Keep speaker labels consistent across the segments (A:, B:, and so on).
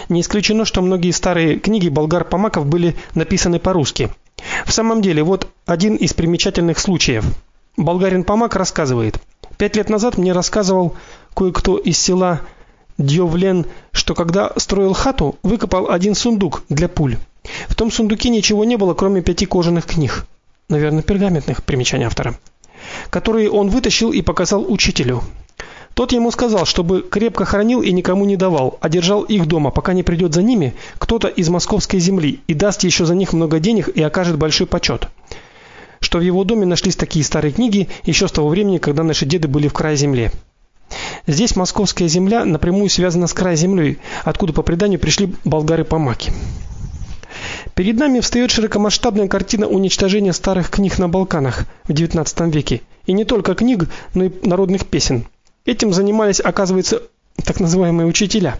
A: Не исключено, что многие старые книги болгар-помаков были написаны по-русски. В самом деле, вот один из примечательных случаев. Болгарин-помак рассказывает: 5 лет назад мне рассказывал кое-кто из села Дьовлен, что когда строил хату, выкопал один сундук для пуль. В том сундуке ничего не было, кроме 5 кожаных книг, наверное, пергаментных, примечание автора, которые он вытащил и показал учителю. Тот ему сказал, чтобы крепко хранил и никому не давал, а держал их дома, пока не придет за ними кто-то из московской земли и даст еще за них много денег и окажет большой почет. Что в его доме нашлись такие старые книги еще с того времени, когда наши деды были в крае земле. Здесь московская земля напрямую связана с край землей, откуда по преданию пришли болгары-помаки. Перед нами встает широкомасштабная картина уничтожения старых книг на Балканах в XIX веке, и не только книг, но и народных песен. Этим занимались, оказывается, так называемые учителя.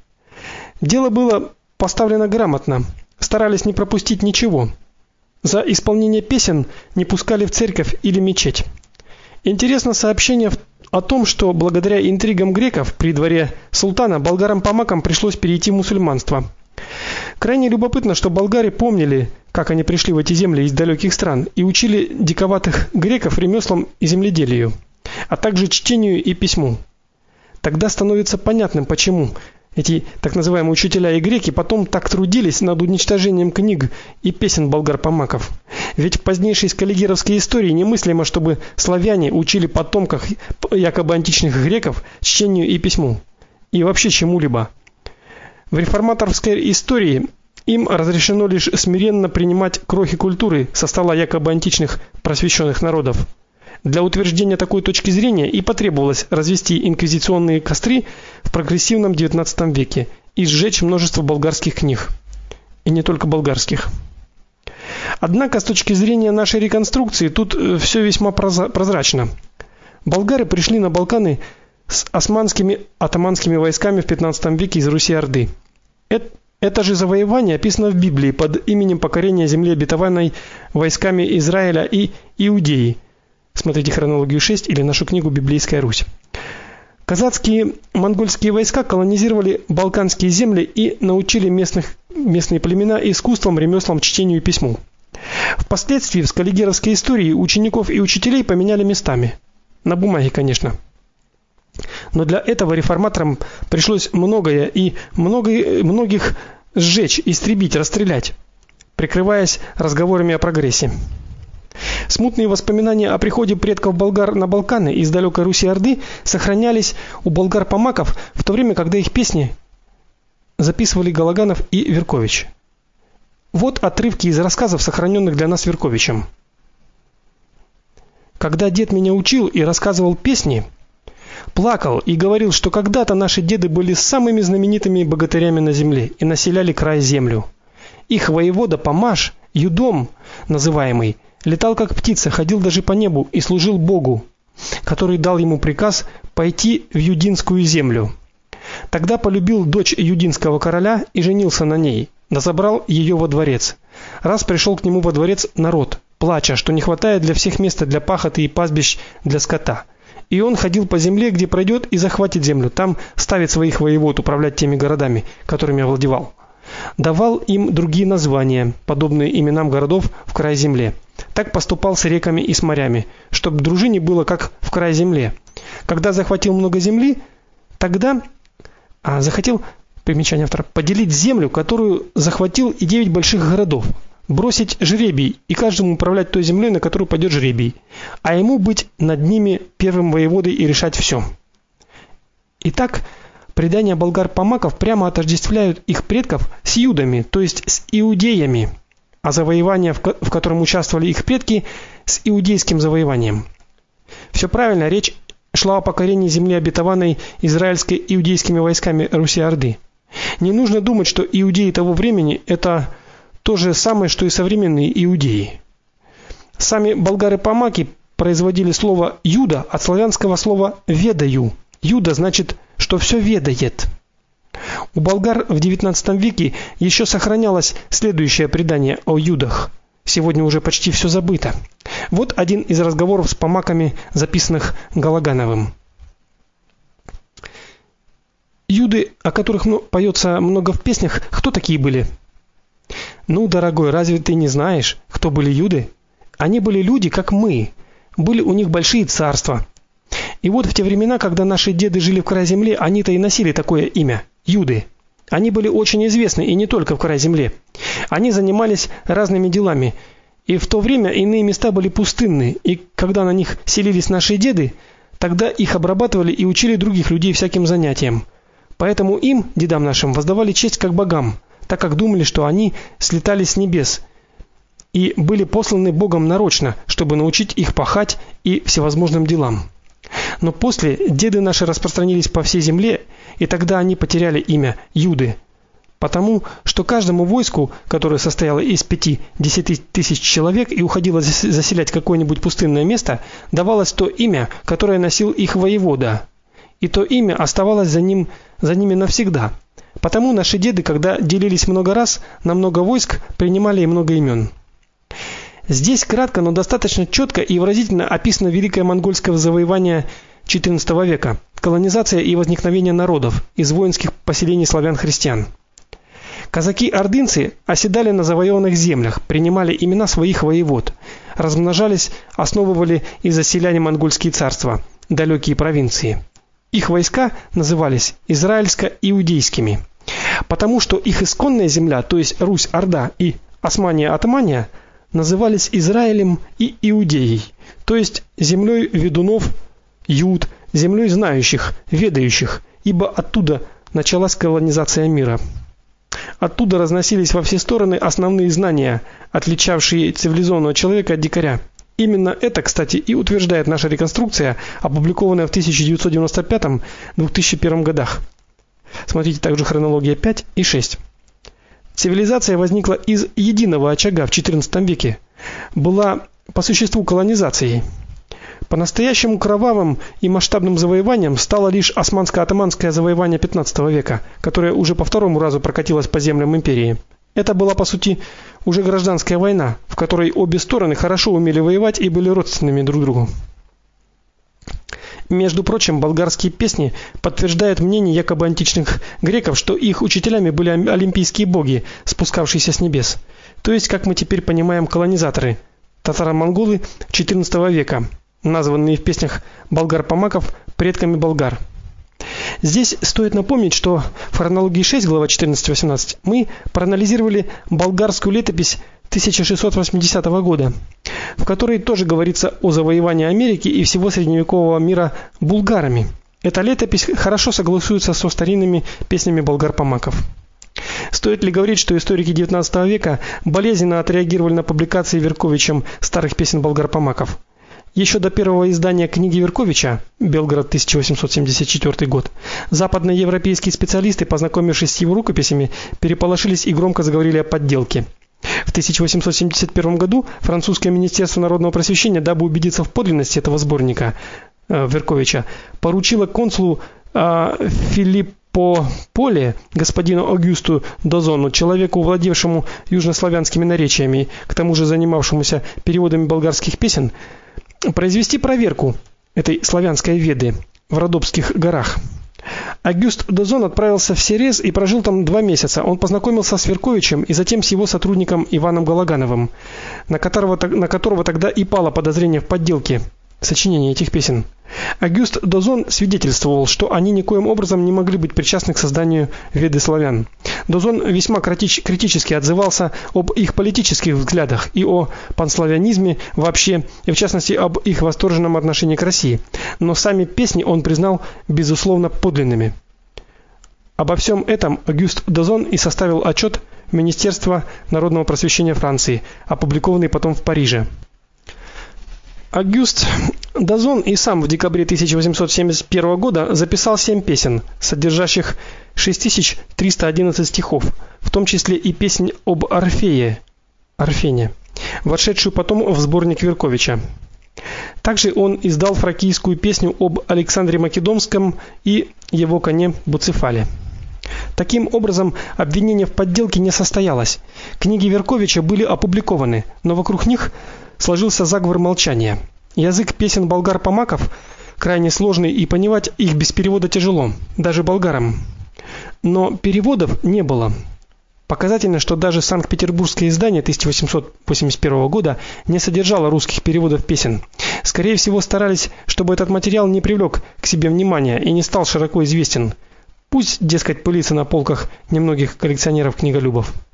A: Дело было поставлено грамотно, старались не пропустить ничего. За исполнение песен не пускали в церковь или мечеть. Интересно сообщение о том, что благодаря интригам греков при дворе султана болгарам-помакам пришлось перейти в мусульманство. Крайне любопытно, что болгары помнили, как они пришли в эти земли из далеких стран и учили диковатых греков ремеслам и земледелию, а также чтению и письму. Тогда становится понятным, почему эти так называемые учителя и греки потом так трудились над уничтожением книг и песен болгар-помаков. Ведь в позднейшей скаллигеровской истории немыслимо, чтобы славяне учили потомков якобы античных греков чтению и письму и вообще чему-либо. В реформаторской истории им разрешено лишь смиренно принимать крохи культуры со стола якобы античных просвещенных народов. Для утверждения такой точки зрения и потребовалось развести инквизиционные костры в прогрессивном XIX веке и сжечь множество болгарских книг, и не только болгарских. Однако с точки зрения нашей реконструкции тут все весьма прозрачно. Болгары пришли на Балканы с османскими атаманскими войсками в 15 веке из Руси-Орды. Это же завоевание описано в Библии под именем покорения земли обетованной войсками Израиля и Иудеи. Смотрите хронологию 6 или нашу книгу Библейская Русь. Казацкие монгольские войска колонизировали балканские земли и научили местные племена искусствам, ремеслам, чтению и письму. Впоследствии в скаллигеровской истории учеников и учителей поменяли местами. На бумаге, конечно. Но для этого реформаторам пришлось многое и многих сжечь, истребить, расстрелять, прикрываясь разговорами о прогрессе. Смутные воспоминания о приходе предков болгар на Балканы из далекой Руси-Орды сохранялись у болгар-помаков в то время, когда их песни записывали Галаганов и Веркович. Вот отрывки из рассказов, сохраненных для нас Верковичем. Когда дед меня учил и рассказывал песни, плакал и говорил, что когда-то наши деды были самыми знаменитыми богатырями на земле и населяли край землю. Их воевода Помаш, Юдом называемый, летал как птица, ходил даже по небу и служил Богу, который дал ему приказ пойти в Юдинскую землю. Тогда полюбил дочь юдинского короля и женился на ней, да забрал ее во дворец. Раз пришел к нему во дворец народ, плача, что не хватает для всех места для пахоты и пастбищ для скота. И он ходил по земле, где пройдет, и захватит землю, там ставит своих воевод управлять теми городами, которыми овладевал. Давал им другие названия, подобные именам городов в край земле. Так поступал с реками и с морями, чтобы дружине было как в край земле. Когда захватил много земли, тогда захотел, примечание автора, поделить землю, которую захватил, и 9 больших городов, бросить жребий и каждому управлять той землей, на которую пойдет жребий, а ему быть над ними первым воеводой и решать все. Итак, предания болгар-помаков прямо отождествляют их предков с юдами, то есть с иудеями, а завоевание, в котором участвовали их предки, с иудейским завоеванием. Все правильно, речь шла о покорении земли обетованной израильской иудейскими войсками Руси-Орды. Не нужно думать, что иудеи того времени это то же самое, что и современные иудеи. Сами болгары-помаки производили слово юда от славянского слова ведаю. Юда значит, что все ведает. У болгар в XIX веке еще сохранялось следующее предание о юдах. Сегодня уже почти все забыто. Вот один из разговоров с помаками, записанных Галагановым. юды, о которых поется много в песнях, кто такие были? Ну, дорогой, разве ты не знаешь, кто были юды? Они были люди, как мы. Были у них большие царства. И вот в те времена, когда наши деды жили в крае земли, они-то и носили такое имя юды. Они были очень известны и не только в крае земли. Они занимались разными делами. И в то время иные места были пустынны, и когда на них селились наши деды, тогда их обрабатывали и учили других людей всяким занятиям. Поэтому им, дедам нашим, воздавали честь как богам, так как думали, что они слетали с небес и были посланы Богом нарочно, чтобы научить их пахать и всевозможным делам. Но после деды наши распространились по всей земле, и тогда они потеряли имя юды, потому что каждому войску, которое состояло из 5-10 тысяч человек и уходило заселять какое-нибудь пустынное место, давалось то имя, которое носил их воевода. И то имя оставалось за ними навсегда. Потому наши деды, когда делились много раз на много войск, принимали и много имен. Здесь кратко, но достаточно четко и выразительно описано великое монгольское завоевание XIV века, колонизация и возникновение народов из воинских поселений славян-христиан. Казаки-ордынцы оседали на завоеванных землях, принимали имена своих воевод, размножались, основывали и заселяли монгольские царства, далекие провинции. Их войска назывались израильско-иудейскими, потому что их исконная земля, то есть Русь-Орда и Османия-Атамания, назывались Израилем и Иудеей, то есть землей ведунов, юд, землей знающих, ведающих, ибо оттуда началась колонизация мира. Оттуда разносились во все стороны основные знания, отличавшие цивилизованного человека от дикаря. Именно это, кстати, и утверждает наша реконструкция, опубликованная в 1995-2001 годах. Смотрите также хронология 5 и 6. Цивилизация возникла из единого очага в XIV веке, была по существу колонизацией. По-настоящему кровавым и масштабным завоеванием стало лишь османско-атаманское завоевание XV века, которое уже по второму разу прокатилось по землям империи. Это была, по сути, уже гражданская война, в которой обе стороны хорошо умели воевать и были родственными друг другу. Между прочим, болгарские песни подтверждают мнение якобы античных греков, что их учителями были олимпийские боги, спускавшиеся с небес. То есть, как мы теперь понимаем, колонизаторы, татаро-монголы XIV века, названные в песнях болгар-помаков предками болгар. Здесь стоит напомнить, что в хронологии 6, глава 14-18, мы проанализировали болгарскую летопись 1680 года, в которой тоже говорится о завоевании Америки и всего средневекового мира булгарами. Эта летопись хорошо согласуется со старинными песнями болгар-помаков. Стоит ли говорить, что историки XIX века болезненно отреагировали на публикации Верковичем старых песен болгар-помаков? Еще до первого издания книги Верковича, Белгород, 1874 год, западноевропейские специалисты, познакомившись с его рукописями, переполошились и громко заговорили о подделке. В 1871 году французское министерство народного просвещения, дабы убедиться в подлинности этого сборника Верковича, поручило консулу Филиппо Поле, господину Огюсту Дозону, человеку, владевшему южнославянскими наречиями, к тому же занимавшемуся переводами болгарских песен, произвести проверку этой славянской веды в Родопских горах. Огюст Дозон отправился в Серез и прожил там 2 месяца. Он познакомился с Верковичем и затем с его сотрудником Иваном Галагановым, на которого тогда и пало подозрение в подделке сочинения этих песен. Огюст Дозон свидетельствовал, что они никоим образом не могли быть причастны к созданию веды славян. Дозон весьма критически отзывался об их политических взглядах и о панславянизме вообще, и в частности об их восторженном отношении к России. Но сами песни он признал безусловно подлинными. Обо всем этом Огюст Дозон и составил отчет Министерства народного просвещения Франции, опубликованный потом в Париже. Огюст Дозон и сам в декабре 1871 года записал 7 песен, содержащих 6311 стихов, в том числе и песнь об Орфене, вошедшую потом в сборник Верковича. Также он издал фракийскую песню об Александре Македонском и его коне Буцефале. Таким образом, обвинение в подделке не состоялось. Книги Верковича были опубликованы, но вокруг них сложился заговор молчания. Язык песен болгар-помаков крайне сложный, и понимать их без перевода тяжело, даже болгарам. но переводов не было. Показательно, что даже Санкт-Петербургское издание 1881 года не содержало русских переводов песен. Скорее всего, старались, чтобы этот материал не привлек к себе внимания и не стал широко известен. Пусть, дескать, пылится на полках немногих коллекционеров-книголюбов.